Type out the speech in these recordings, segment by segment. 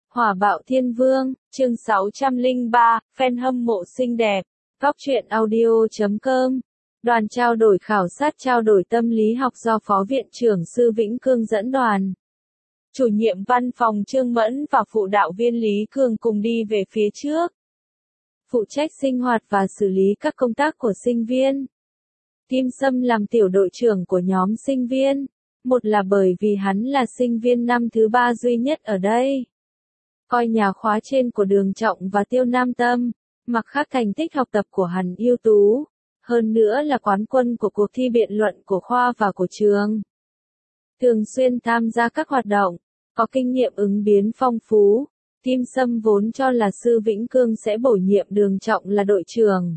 Hỏa bạo thiên vương, chương 603, fan hâm mộ xinh đẹp. Góc truyện audio.com. Đoàn trao đổi khảo sát trao đổi tâm lý học do Phó Viện trưởng Sư Vĩnh Cương dẫn đoàn. Chủ nhiệm văn phòng Trương Mẫn và phụ đạo viên Lý Cường cùng đi về phía trước. Phụ trách sinh hoạt và xử lý các công tác của sinh viên. Kim Sâm làm tiểu đội trưởng của nhóm sinh viên. Một là bởi vì hắn là sinh viên năm thứ 3 duy nhất ở đây. Coi nhà khóa trên của Đường Trọng và Tiêu Nam Tâm, mặc khác thành tích học tập của hắn ưu tú, hơn nữa là quán quân của cuộc thi biện luận của khoa và của trường. Thường xuyên tham gia các hoạt động, có kinh nghiệm ứng biến phong phú, Kim Sâm vốn cho là Sư Vĩnh Cương sẽ bổ nhiệm Đường Trọng là đội trưởng.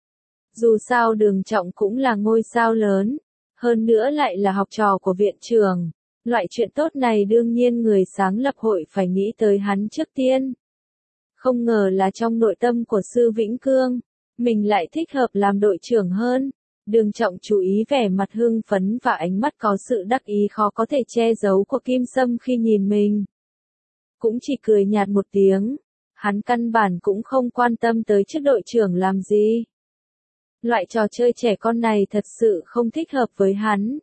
Dù sao Đường Trọng cũng là ngôi sao lớn, hơn nữa lại là học trò của viện trưởng. Loại chuyện tốt này đương nhiên người sáng lập hội phải nghĩ tới hắn trước tiên. Không ngờ là trong nội tâm của Sư Vĩnh Cương, mình lại thích hợp làm đội trưởng hơn. Đường Trọng chú ý vẻ mặt hưng phấn và ánh mắt có sự đắc ý khó có thể che giấu của Kim Sâm khi nhìn mình. Cũng chỉ cười nhạt một tiếng, hắn căn bản cũng không quan tâm tới chức đội trưởng làm gì. Loại trò chơi trẻ con này thật sự không thích hợp với hắn.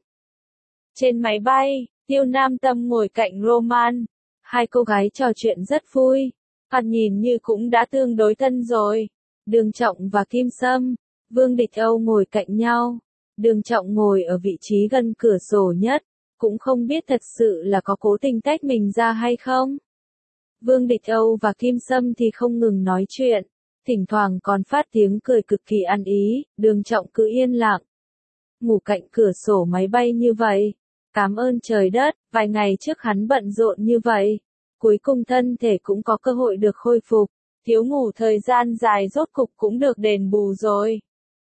Trên máy bay, Tiêu Nam Tâm ngồi cạnh Roman. Hai cô gái trò chuyện rất vui. Thoạt nhìn như cũng đã tương đối thân rồi. Đường Trọng và Kim Sâm, Vương Địch Âu ngồi cạnh nhau. Đường Trọng ngồi ở vị trí gần cửa sổ nhất. Cũng không biết thật sự là có cố tình tách mình ra hay không. Vương Địch Âu và Kim Sâm thì không ngừng nói chuyện. Thỉnh thoảng còn phát tiếng cười cực kỳ ăn ý. Đường Trọng cứ yên lặng. Ngủ cạnh cửa sổ máy bay như vậy. Cảm ơn trời đất, vài ngày trước hắn bận rộn như vậy. Cuối cùng thân thể cũng có cơ hội được khôi phục. Thiếu ngủ thời gian dài rốt cục cũng được đền bù rồi.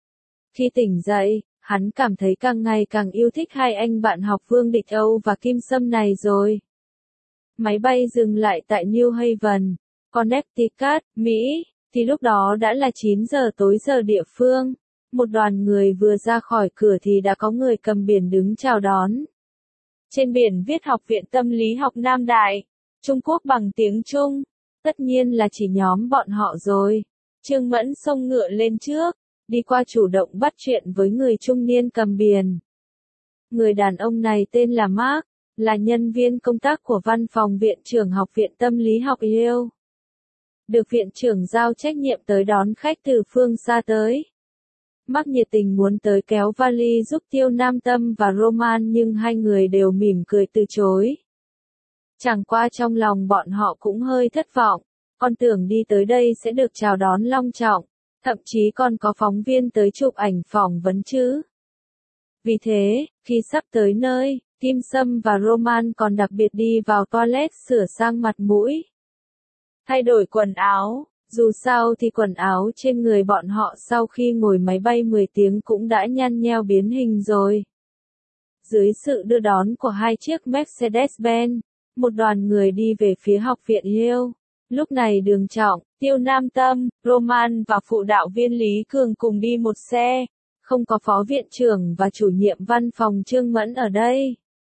Khi tỉnh dậy, hắn cảm thấy càng ngày càng yêu thích hai anh bạn học Vương Địch Âu và Kim Sâm này rồi. Máy bay dừng lại tại New Haven, Connecticut, Mỹ, thì lúc đó đã là 9 giờ tối giờ địa phương. Một đoàn người vừa ra khỏi cửa thì đã có người cầm biển đứng chào đón. Trên biển viết Học viện Tâm lý học Nam Đại, Trung Quốc bằng tiếng Trung. Tất nhiên là chỉ nhóm bọn họ rồi. Trương Mẫn xông ngựa lên trước, đi qua chủ động bắt chuyện với người trung niên cầm biển. Người đàn ông này tên là Mark, là nhân viên công tác của văn phòng viện trưởng Học viện Tâm lý học Yale. Được viện trưởng giao trách nhiệm tới đón khách từ phương xa tới. Mark nhiệt tình muốn tới kéo vali giúp Tiêu Nam Tâm và Roman nhưng hai người đều mỉm cười từ chối. Chẳng qua trong lòng bọn họ cũng hơi thất vọng, con tưởng đi tới đây sẽ được chào đón long trọng, thậm chí còn có phóng viên tới chụp ảnh phỏng vấn chứ. Vì thế, khi sắp tới nơi, Kim Sâm và Roman còn đặc biệt đi vào toilet sửa sang mặt mũi. Thay đổi quần áo. Dù sao thì quần áo trên người bọn họ sau khi ngồi máy bay 10 tiếng cũng đã nhăn nheo biến hình rồi. Dưới sự đưa đón của hai chiếc Mercedes-Benz, một đoàn người đi về phía học viện Yale. Lúc này Đường Trọng, Tiêu Nam Tâm, Roman và phụ đạo viên Lý Cường cùng đi một xe. Không có phó viện trưởng và chủ nhiệm văn phòng Trương Mẫn ở đây.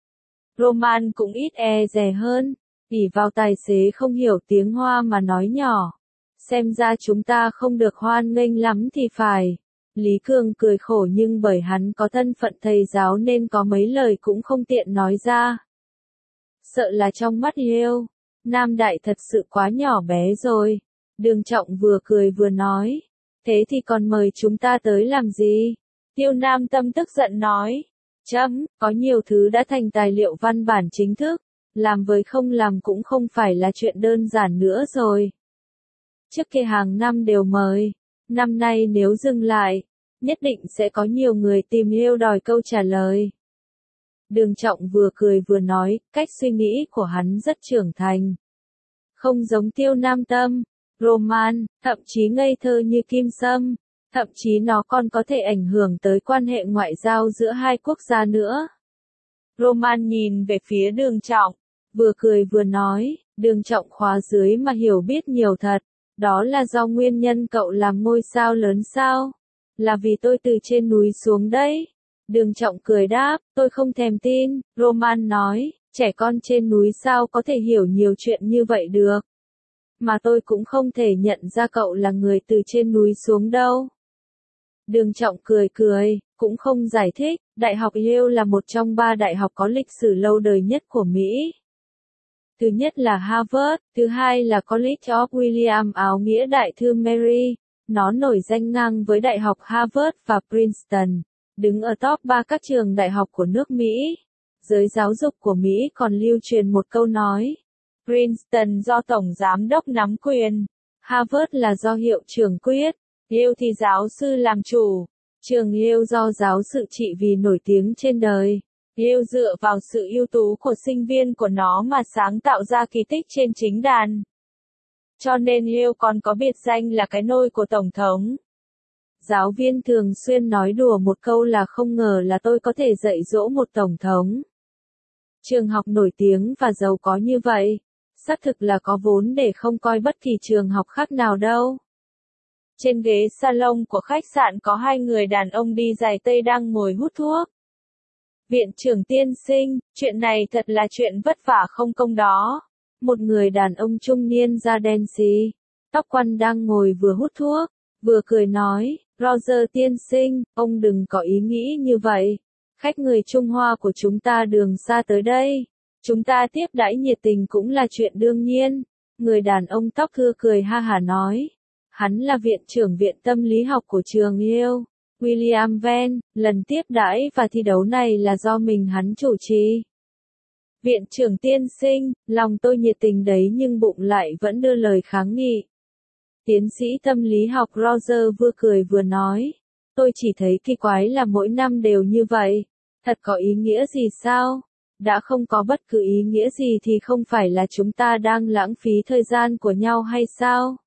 Roman cũng ít e dè hơn, ỷ vào tài xế không hiểu tiếng Hoa mà nói nhỏ. Xem ra chúng ta không được hoan nghênh lắm thì phải. Lý Cường cười khổ nhưng bởi hắn có thân phận thầy giáo nên có mấy lời cũng không tiện nói ra. Sợ là trong mắt Yale, Nam Đại thật sự quá nhỏ bé rồi. Đường Trọng vừa cười vừa nói. Thế thì còn mời chúng ta tới làm gì? Tiêu Nam Tâm tức giận nói. Có nhiều thứ đã thành tài liệu văn bản chính thức. Làm với không làm cũng không phải là chuyện đơn giản nữa rồi. Trước kia hàng năm đều mời, năm nay nếu dừng lại, nhất định sẽ có nhiều người tìm Yale đòi câu trả lời. Đường Trọng vừa cười vừa nói, cách suy nghĩ của hắn rất trưởng thành. Không giống Tiêu Nam Tâm, Roman, thậm chí ngây thơ như Kim Sâm, thậm chí nó còn có thể ảnh hưởng tới quan hệ ngoại giao giữa hai quốc gia nữa. Roman nhìn về phía Đường Trọng, vừa cười vừa nói, Đường Trọng khóa dưới mà hiểu biết nhiều thật. Đó là do nguyên nhân cậu làm ngôi sao lớn sao? Là vì tôi từ trên núi xuống đấy. Đường Trọng cười đáp, tôi không thèm tin. Roman nói, trẻ con trên núi sao có thể hiểu nhiều chuyện như vậy được. mà tôi cũng không thể nhận ra cậu là người từ trên núi xuống đâu. Đường Trọng cười cười, cũng không giải thích, Đại học Yale là một trong 3 đại học có lịch sử lâu đời nhất của Mỹ. Thứ nhất là Harvard, thứ hai là College of William áo nghĩa đại thư Mary. Nó nổi danh ngang với Đại học Harvard và Princeton, đứng ở top 3 các trường đại học của nước Mỹ. Giới giáo dục của Mỹ còn lưu truyền một câu nói, Princeton do Tổng Giám đốc nắm quyền, Harvard là do hiệu trưởng quyết, Yale thì giáo sư làm chủ. Trường Yale do giáo sự trị vì nổi tiếng trên đời. Yale dựa vào sự ưu tú của sinh viên của nó mà sáng tạo ra kỳ tích trên chính đàn. Cho nên Yale còn có biệt danh là cái nôi của Tổng thống. Giáo viên thường xuyên nói đùa một câu là không ngờ là tôi có thể dạy dỗ một Tổng thống. Trường học nổi tiếng và giàu có như vậy, xác thực là có vốn để không coi bất kỳ trường học khác nào đâu. Trên ghế salon của khách sạn có 2 người đàn ông đi giày tây đang ngồi hút thuốc. Viện trưởng tiên sinh, chuyện này thật là chuyện vất vả không công đó. Một người đàn ông trung niên da đen xì, tóc quăn đang ngồi vừa hút thuốc, vừa cười nói, Roger tiên sinh, ông đừng có ý nghĩ như vậy. Khách người Trung Hoa của chúng ta đường xa tới đây. Chúng ta tiếp đãi nhiệt tình cũng là chuyện đương nhiên. Người đàn ông tóc thưa cười ha hả nói. Hắn là viện trưởng viện tâm lý học của trường Yale, William Venn, lần tiếp đãi và thi đấu này là do mình hắn chủ trì. Viện trưởng tiên sinh, lòng tôi nhiệt tình đấy nhưng bụng lại vẫn đưa lời kháng nghị. Tiến sĩ tâm lý học Roger vừa cười vừa nói, tôi chỉ thấy kỳ quái là mỗi năm đều như vậy, thật có ý nghĩa gì sao? Đã không có bất cứ ý nghĩa gì thì không phải là chúng ta đang lãng phí thời gian của nhau hay sao?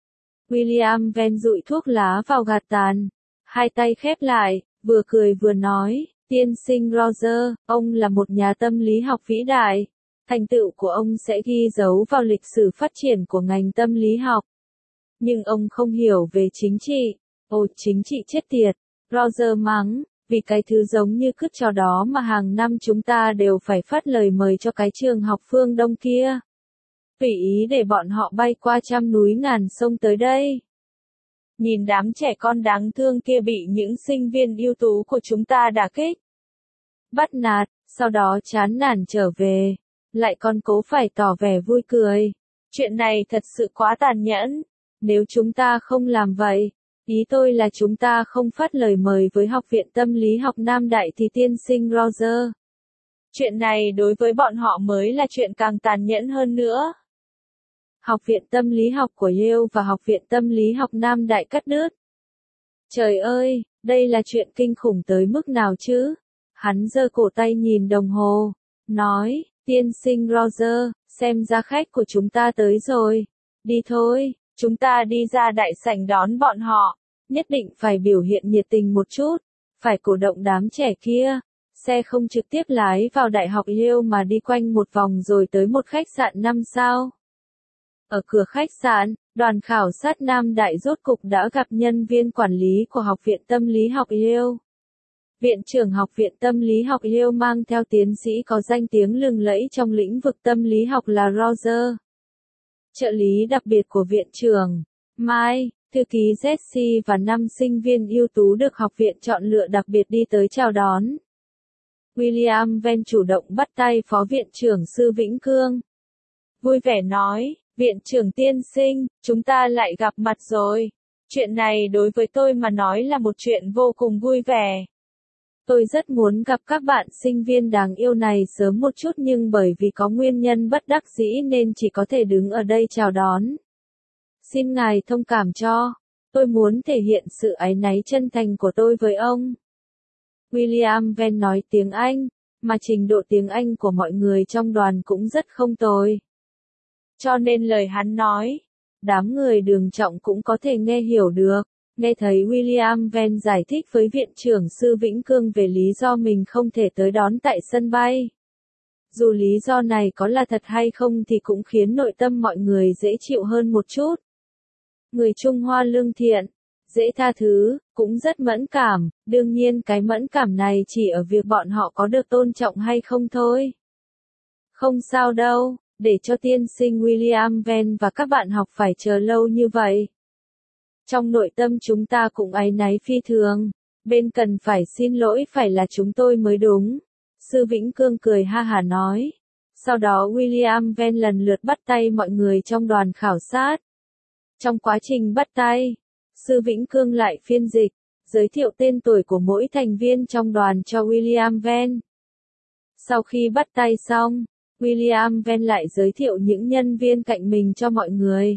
William Venn dụi thuốc lá vào gạt tàn, hai tay khép lại, vừa cười vừa nói, tiên sinh Roger, ông là một nhà tâm lý học vĩ đại, thành tựu của ông sẽ ghi dấu vào lịch sử phát triển của ngành tâm lý học. Nhưng ông không hiểu về chính trị, ồ chính trị chết tiệt, Roger mắng, vì cái thứ giống như cứt trò đó mà hàng năm chúng ta đều phải phát lời mời cho cái trường học phương Đông kia. Tùy ý để bọn họ bay qua trăm núi ngàn sông tới đây. Nhìn đám trẻ con đáng thương kia bị những sinh viên ưu tú của chúng ta đả kích, bắt nạt, sau đó chán nản trở về, lại còn cố phải tỏ vẻ vui cười. Chuyện này thật sự quá tàn nhẫn. Nếu chúng ta không làm vậy, ý tôi là chúng ta không phát lời mời với Học viện Tâm lý học Nam Đại thì tiên sinh Roger. Chuyện này đối với bọn họ mới là chuyện càng tàn nhẫn hơn nữa. Học viện Tâm lý học của Yale và Học viện Tâm lý học Nam Đại cắt đứt. Trời ơi, đây là chuyện kinh khủng tới mức nào chứ? Hắn giơ cổ tay nhìn đồng hồ, nói, tiên sinh Roger, xem ra khách của chúng ta tới rồi. Đi thôi, chúng ta đi ra đại sảnh đón bọn họ, nhất định phải biểu hiện nhiệt tình một chút, phải cổ động đám trẻ kia. Xe không trực tiếp lái vào Đại học Yale mà đi quanh một vòng rồi tới một khách sạn 5 sao. Ở cửa khách sạn, đoàn khảo sát Nam Đại rốt cục đã gặp nhân viên quản lý của Học viện Tâm lý học Yale. Viện trưởng Học viện Tâm lý học Yale mang theo tiến sĩ có danh tiếng lừng lẫy trong lĩnh vực tâm lý học là Roger. Trợ lý đặc biệt của viện trưởng, Mike, thư ký Jesse và 5 sinh viên ưu tú được học viện chọn lựa đặc biệt đi tới chào đón. William Venn chủ động bắt tay Phó Viện trưởng Sư Vĩnh Cương. Vui vẻ nói, Viện trưởng tiên sinh, chúng ta lại gặp mặt rồi. Chuyện này đối với tôi mà nói là một chuyện vô cùng vui vẻ. Tôi rất muốn gặp các bạn sinh viên đáng yêu này sớm một chút nhưng bởi vì có nguyên nhân bất đắc dĩ nên chỉ có thể đứng ở đây chào đón. Xin ngài thông cảm cho. Tôi muốn thể hiện sự áy náy chân thành của tôi với ông. William Venn nói tiếng Anh, mà trình độ tiếng Anh của mọi người trong đoàn cũng rất không tồi. Cho nên lời hắn nói, đám người Đường Trọng cũng có thể nghe hiểu được. Nghe thấy William Venn giải thích với viện trưởng Sư Vĩnh Cương về lý do mình không thể tới đón tại sân bay. Dù lý do này có là thật hay không thì cũng khiến nội tâm mọi người dễ chịu hơn một chút. Người Trung Hoa lương thiện, dễ tha thứ, cũng rất mẫn cảm, đương nhiên cái mẫn cảm này chỉ ở việc bọn họ có được tôn trọng hay không thôi. Không sao đâu, để cho tiên sinh William Venn và các bạn học phải chờ lâu như vậy. Trong nội tâm chúng ta cũng áy náy phi thường, bên cần phải xin lỗi phải là chúng tôi mới đúng. Sư Vĩnh Cương cười ha hả nói. Sau đó William Venn lần lượt bắt tay mọi người trong đoàn khảo sát. Trong quá trình bắt tay, Sư Vĩnh Cương lại phiên dịch, giới thiệu tên tuổi của mỗi thành viên trong đoàn cho William Venn. Sau khi bắt tay xong, William Venn lại giới thiệu những nhân viên cạnh mình cho mọi người.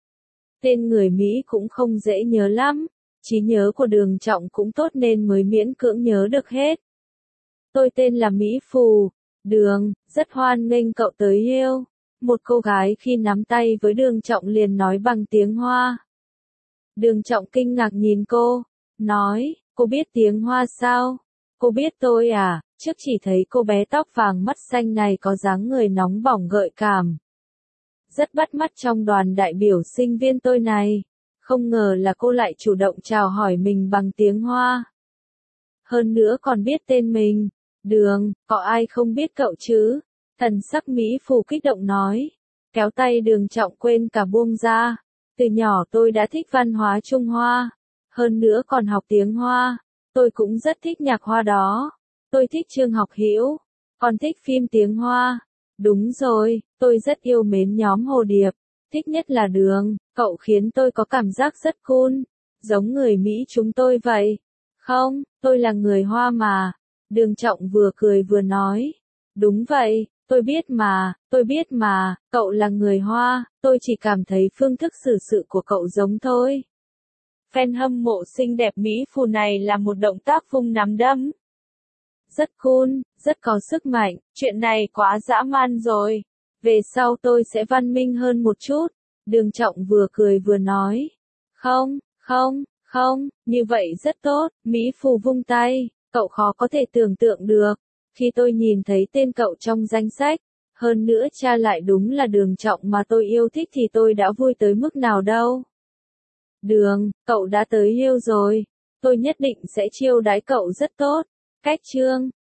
Tên người Mỹ cũng không dễ nhớ lắm, trí nhớ của Đường Trọng cũng tốt nên mới miễn cưỡng nhớ được hết. Tôi tên là Mỹ Phù, Đường, rất hoan nghênh cậu tới yêu. Một cô gái khi nắm tay với Đường Trọng liền nói bằng tiếng Hoa. Đường Trọng kinh ngạc nhìn cô, nói, cô biết tiếng Hoa sao? Cô biết tôi à? Trước chỉ thấy cô bé tóc vàng mắt xanh này có dáng người nóng bỏng gợi cảm. Rất bắt mắt trong đoàn đại biểu sinh viên tôi này. Không ngờ là cô lại chủ động chào hỏi mình bằng tiếng Hoa. Hơn nữa còn biết tên mình. Đường, có ai không biết cậu chứ? Thần sắc Mỹ Phù kích động nói. Kéo tay Đường Trọng quên cả buông ra. Từ nhỏ tôi đã thích văn hóa Trung Hoa. Hơn nữa còn học tiếng Hoa. Tôi cũng rất thích nhạc Hoa đó. Tôi thích Trương Học Hữu. Còn thích phim tiếng Hoa. Đúng rồi, tôi rất yêu mến nhóm Hồ Điệp. Thích nhất là Đường, cậu khiến tôi có cảm giác rất cool. Giống người Mỹ chúng tôi vậy. Không, tôi là người Hoa mà. Đường Trọng vừa cười vừa nói. Đúng vậy, tôi biết mà, cậu là người Hoa, tôi chỉ cảm thấy phương thức xử sự của cậu giống thôi. Fan hâm mộ xinh đẹp Mỹ Phù này là một động tác vung nắm đấm. Rất cool, rất có sức mạnh, chuyện này quá dã man rồi. Về sau tôi sẽ văn minh hơn một chút. Đường Trọng vừa cười vừa nói. Không, như vậy rất tốt, Mỹ Phù vung tay, cậu khó có thể tưởng tượng được. Khi tôi nhìn thấy tên cậu trong danh sách, hơn nữa cha lại đúng là Đường Trọng mà tôi yêu thích thì tôi đã vui tới mức nào đâu. Đường, cậu đã tới yêu rồi, tôi nhất định sẽ chiêu đãi cậu rất tốt. Cách chương